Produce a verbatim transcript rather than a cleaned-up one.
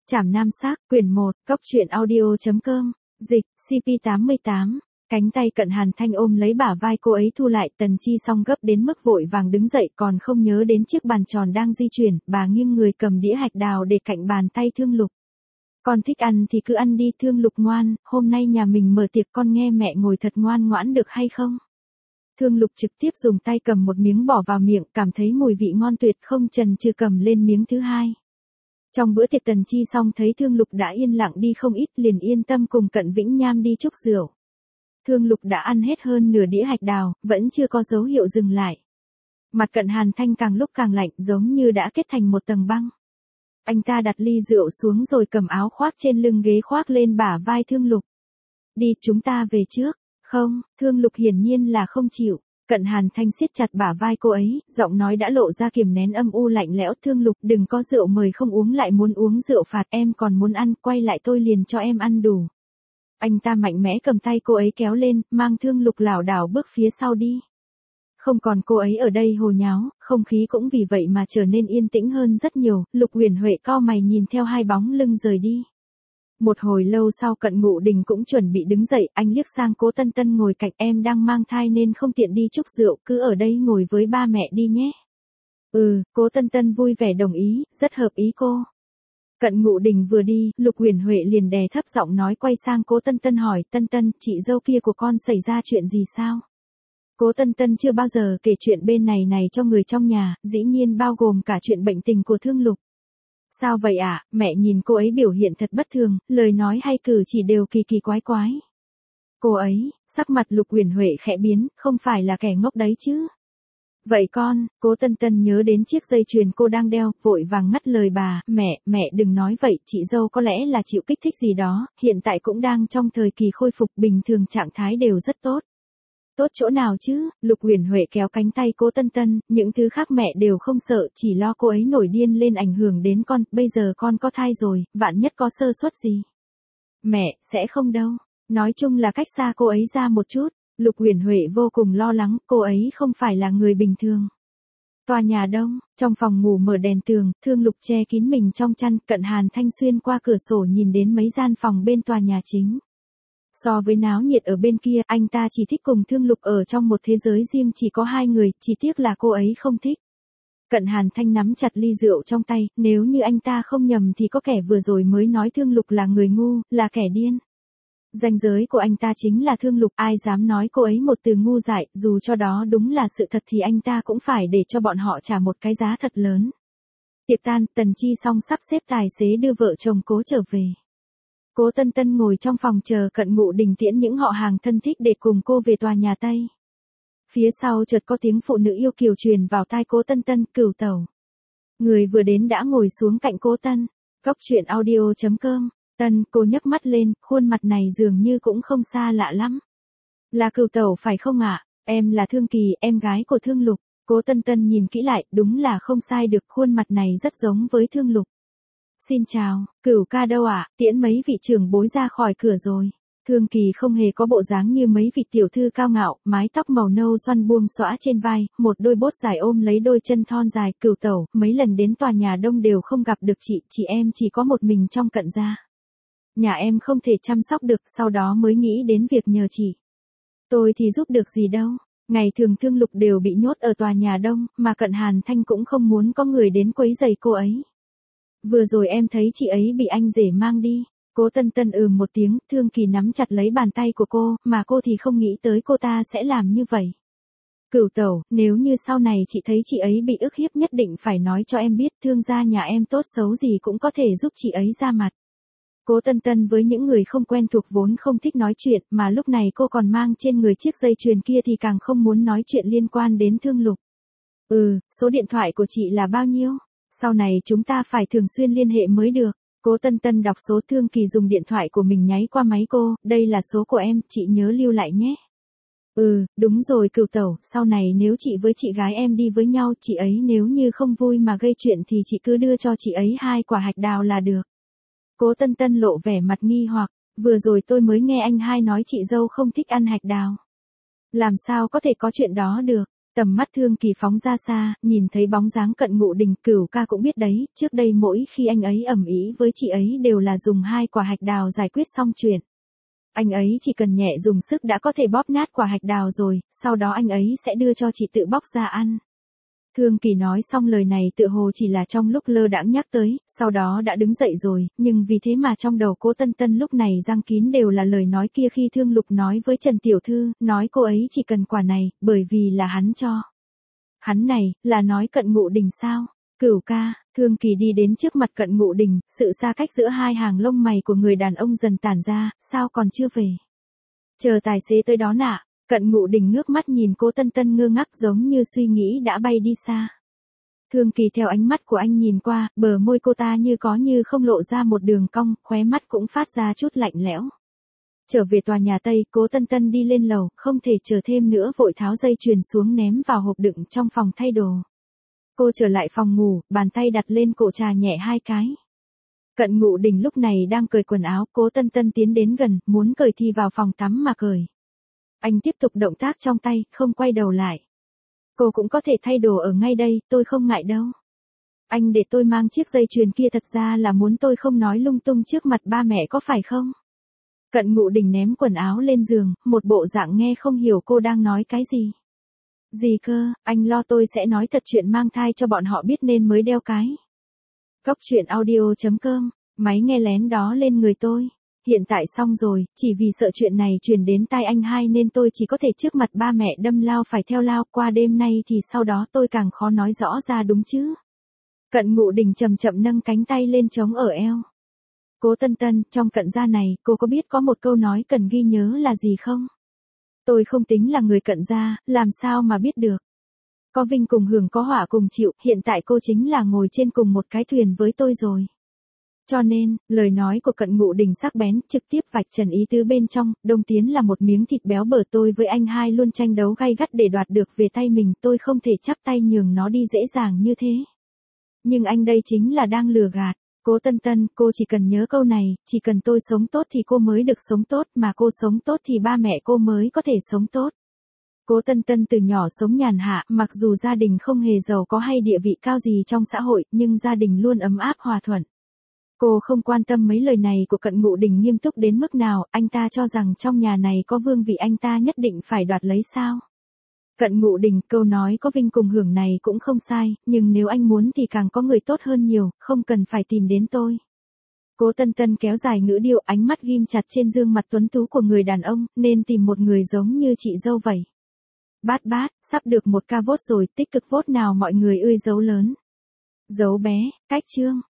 Trảm Nam Xác, quyển một, cốc truyện audio chấm com, dịch, xê pê tám mươi tám. Cánh tay Cận Hàn Thanh ôm lấy bả vai cô ấy thu lại, Tần Chi Song gấp đến mức vội vàng đứng dậy còn không nhớ đến chiếc bàn tròn đang di chuyển, bà nghiêng người cầm đĩa hạch đào để cạnh bàn tay Thương Lục. Con thích ăn thì cứ ăn đi Thương Lục ngoan, hôm nay nhà mình mở tiệc con nghe mẹ ngồi thật ngoan ngoãn được hay không? Thương Lục trực tiếp dùng tay cầm một miếng bỏ vào miệng, cảm thấy mùi vị ngon tuyệt không chần chừ cầm lên miếng thứ hai. Trong bữa tiệc Tần Chi Song thấy Thương Lục đã yên lặng đi không ít liền yên tâm cùng Cận Vĩnh Nham đi chúc rượu. Thương Lục đã ăn hết hơn nửa đĩa hạch đào, vẫn chưa có dấu hiệu dừng lại. Mặt Cận Hàn Thanh càng lúc càng lạnh giống như đã kết thành một tầng băng. Anh ta đặt ly rượu xuống rồi cầm áo khoác trên lưng ghế khoác lên bả vai Thương Lục. Đi chúng ta về trước. Không, Thương Lục hiển nhiên là không chịu. Cận Hàn Thanh siết chặt bả vai cô ấy, giọng nói đã lộ ra kiềm nén âm u lạnh lẽo. Thương Lục đừng có rượu mời không uống lại muốn uống rượu phạt, em còn muốn ăn, quay lại tôi liền cho em ăn đủ. Anh ta mạnh mẽ cầm tay cô ấy kéo lên, mang Thương Lục lảo đảo bước phía sau đi. Không còn cô ấy ở đây hồ nháo, không khí cũng vì vậy mà trở nên yên tĩnh hơn rất nhiều. Lục Uyển Huệ cau mày nhìn theo hai bóng lưng rời đi. Một hồi lâu sau Cận Ngụ Đình cũng chuẩn bị đứng dậy, anh liếc sang Cố Tân Tân ngồi cạnh, em đang mang thai nên không tiện đi chúc rượu, cứ ở đây ngồi với ba mẹ đi nhé. Ừ, Cố Tân Tân vui vẻ đồng ý, rất hợp ý cô. Cận Ngụ Đình vừa đi, Lục Uyển Huệ liền đè thấp giọng nói quay sang Cố Tân Tân hỏi, Tân Tân, chị dâu kia của con xảy ra chuyện gì sao? Cố Tân Tân chưa bao giờ kể chuyện bên này này cho người trong nhà, dĩ nhiên bao gồm cả chuyện bệnh tình của Thương Lục. Sao vậy ạ, à? Mẹ nhìn cô ấy biểu hiện thật bất thường, lời nói hay cử chỉ đều kỳ kỳ quái quái. Cô ấy, sắc mặt Lục Uyển Huệ khẽ biến, không phải là kẻ ngốc đấy chứ. Vậy con, Cố Tân Tân nhớ đến chiếc dây chuyền cô đang đeo, vội vàng ngắt lời bà, mẹ, mẹ đừng nói vậy, chị dâu có lẽ là chịu kích thích gì đó, hiện tại cũng đang trong thời kỳ khôi phục, bình thường trạng thái đều rất tốt. Tốt chỗ nào chứ? Lục Uyển Huệ kéo cánh tay Cố Tân Tân, những thứ khác mẹ đều không sợ, chỉ lo cô ấy nổi điên lên ảnh hưởng đến con, bây giờ con có thai rồi, vạn nhất có sơ suất gì. Mẹ, sẽ không đâu. Nói chung là cách xa cô ấy ra một chút. Lục Uyển Huệ vô cùng lo lắng, cô ấy không phải là người bình thường. Tòa nhà đông, trong phòng ngủ mở đèn tường, Thương Lục che kín mình trong chăn, Cận Hàn Thanh xuyên qua cửa sổ nhìn đến mấy gian phòng bên tòa nhà chính. So với náo nhiệt ở bên kia, anh ta chỉ thích cùng Thương Lục ở trong một thế giới riêng chỉ có hai người, chỉ tiếc là cô ấy không thích. Cận Hàn Thanh nắm chặt ly rượu trong tay, nếu như anh ta không nhầm thì có kẻ vừa rồi mới nói Thương Lục là người ngu, là kẻ điên. Ranh giới của anh ta chính là Thương Lục, ai dám nói cô ấy một từ ngu dại, dù cho đó đúng là sự thật thì anh ta cũng phải để cho bọn họ trả một cái giá thật lớn. Tiệc tan, Tần Chi Song sắp xếp tài xế đưa vợ chồng Cố trở về. Cố Tân Tân ngồi trong phòng chờ Cận Ngụ Đình tiễn những họ hàng thân thích để cùng cô về tòa nhà Tây. Phía sau chợt có tiếng phụ nữ yêu kiều truyền vào tai Cố Tân Tân, Cửu tẩu. Người vừa đến đã ngồi xuống cạnh Cố Tân. Cốc truyện audio chấm com. Tân, cô nhấc mắt lên, khuôn mặt này dường như cũng không xa lạ lắm. Là Cửu tẩu phải không ạ? À? Em là Thương Kỳ, em gái của Thương Lục. Cố Tân Tân nhìn kỹ lại, đúng là không sai được, khuôn mặt này rất giống với Thương Lục. Xin chào, Cửu ca đâu ạ? À? Tiễn mấy vị trưởng bối ra khỏi cửa rồi. Thương Kỳ không hề có bộ dáng như mấy vị tiểu thư cao ngạo, mái tóc màu nâu xoăn buông xõa trên vai, một đôi bốt dài ôm lấy đôi chân thon dài. Cửu tẩu, mấy lần đến tòa nhà đông đều không gặp được chị, chị em chỉ có một mình trong Cận gia. Nhà em không thể chăm sóc được, sau đó mới nghĩ đến việc nhờ chị. Tôi thì giúp được gì đâu. Ngày thường Thương Lục đều bị nhốt ở tòa nhà đông, mà Cận Hàn Thanh cũng không muốn có người đến quấy rầy cô ấy. Vừa rồi em thấy chị ấy bị anh rể mang đi. Cố Tân Tân ừm một tiếng, Thương Kỳ nắm chặt lấy bàn tay của cô, mà cô thì không nghĩ tới cô ta sẽ làm như vậy. Cửu tẩu, nếu như sau này chị thấy chị ấy bị ức hiếp nhất định phải nói cho em biết, Thương gia nhà em tốt xấu gì cũng có thể giúp chị ấy ra mặt. Cố Tân Tân với những người không quen thuộc vốn không thích nói chuyện, mà lúc này cô còn mang trên người chiếc dây chuyền kia thì càng không muốn nói chuyện liên quan đến Thương Lục. Ừ, số điện thoại của chị là bao nhiêu? Sau này chúng ta phải thường xuyên liên hệ mới được. Cố Tân Tân đọc số. Thương Kỳ dùng điện thoại của mình nháy qua máy cô, đây là số của em, chị nhớ lưu lại nhé. Ừ, đúng rồi Cửu tẩu, sau này nếu chị với chị gái em đi với nhau, chị ấy nếu như không vui mà gây chuyện thì chị cứ đưa cho chị ấy hai quả hạch đào là được. Cố Tân Tân lộ vẻ mặt nghi hoặc, vừa rồi tôi mới nghe anh hai nói chị dâu không thích ăn hạch đào. Làm sao có thể có chuyện đó được? Tầm mắt Thương Kỳ phóng ra xa, nhìn thấy bóng dáng Cận Ngụ Đình, Cửu ca cũng biết đấy, trước đây mỗi khi anh ấy ầm ĩ với chị ấy đều là dùng hai quả hạch đào giải quyết xong chuyện. Anh ấy chỉ cần nhẹ dùng sức đã có thể bóp nát quả hạch đào rồi, sau đó anh ấy sẽ đưa cho chị tự bóc ra ăn. Thương Kỳ nói xong lời này tựa hồ chỉ là trong lúc lơ đãng nhắc tới, sau đó đã đứng dậy rồi, nhưng vì thế mà trong đầu Cố Tân Tân lúc này giăng kín đều là lời nói kia khi Thương Lục nói với Trần Tiểu Thư, nói cô ấy chỉ cần quả này, bởi vì là hắn cho. Hắn này, là nói Cận Ngụ Đình sao? Cửu ca, Thương Kỳ đi đến trước mặt Cận Ngụ Đình, sự xa cách giữa hai hàng lông mày của người đàn ông dần tản ra, sao còn chưa về? Chờ tài xế tới đó nạ. Cận Ngụ Đình ngước mắt nhìn Cố Tân Tân ngơ ngác giống như suy nghĩ đã bay đi xa. Thương Kỳ theo ánh mắt của anh nhìn qua, bờ môi cô ta như có như không lộ ra một đường cong, khóe mắt cũng phát ra chút lạnh lẽo. Trở về tòa nhà Tây, Cố Tân Tân đi lên lầu, không thể chờ thêm nữa vội tháo dây chuyền xuống ném vào hộp đựng trong phòng thay đồ. Cô trở lại phòng ngủ, bàn tay đặt lên cổ trà nhẹ hai cái. Cận Ngụ Đình lúc này đang cởi quần áo, Cố Tân Tân tiến đến gần, muốn cởi thì vào phòng tắm mà cởi. Anh tiếp tục động tác trong tay, không quay đầu lại. Cô cũng có thể thay đồ ở ngay đây, tôi không ngại đâu. Anh để tôi mang chiếc dây chuyền kia thật ra là muốn tôi không nói lung tung trước mặt ba mẹ có phải không? Cận Ngụ Đình ném quần áo lên giường, một bộ dạng nghe không hiểu cô đang nói cái gì. Gì cơ, anh lo tôi sẽ nói thật chuyện mang thai cho bọn họ biết nên mới đeo cái. Cốc truyện audio chấm com, máy nghe lén đó lên người tôi. Hiện tại xong rồi, chỉ vì sợ chuyện này truyền đến tai anh hai nên tôi chỉ có thể trước mặt ba mẹ đâm lao phải theo lao, qua đêm nay thì sau đó tôi càng khó nói rõ ra đúng chứ. Cận Ngụ Đình chậm chậm nâng cánh tay lên chống ở eo. Cố Tân Tân, trong Cận gia này, cô có biết có một câu nói cần ghi nhớ là gì không? Tôi không tính là người Cận gia, làm sao mà biết được. Có vinh cùng hưởng có họa cùng chịu, hiện tại cô chính là ngồi trên cùng một cái thuyền với tôi rồi. Cho nên, lời nói của Cận Ngụ Đình sắc bén, trực tiếp vạch trần ý tứ bên trong, Đông Tiến là một miếng thịt béo bở, tôi với anh hai luôn tranh đấu gay gắt để đoạt được về tay mình, tôi không thể chắp tay nhường nó đi dễ dàng như thế. Nhưng anh đây chính là đang lừa gạt. Cố Tân Tân, cô chỉ cần nhớ câu này, chỉ cần tôi sống tốt thì cô mới được sống tốt, mà cô sống tốt thì ba mẹ cô mới có thể sống tốt. Cố Tân Tân từ nhỏ sống nhàn hạ, mặc dù gia đình không hề giàu có hay địa vị cao gì trong xã hội, nhưng gia đình luôn ấm áp hòa thuận. Cô không quan tâm mấy lời này của Cận Ngụ Đình nghiêm túc đến mức nào, anh ta cho rằng trong nhà này có vương vị anh ta nhất định phải đoạt lấy sao. Cận Ngụ Đình, câu nói có vinh cùng hưởng này cũng không sai, nhưng nếu anh muốn thì càng có người tốt hơn nhiều, không cần phải tìm đến tôi. Cố Tân Tân kéo dài ngữ điệu, ánh mắt ghim chặt trên gương mặt tuấn tú của người đàn ông, nên tìm một người giống như chị dâu vậy. Bát bát, sắp được một ca vote rồi, tích cực vote nào mọi người ơi dấu lớn. Dấu bé, cách chương.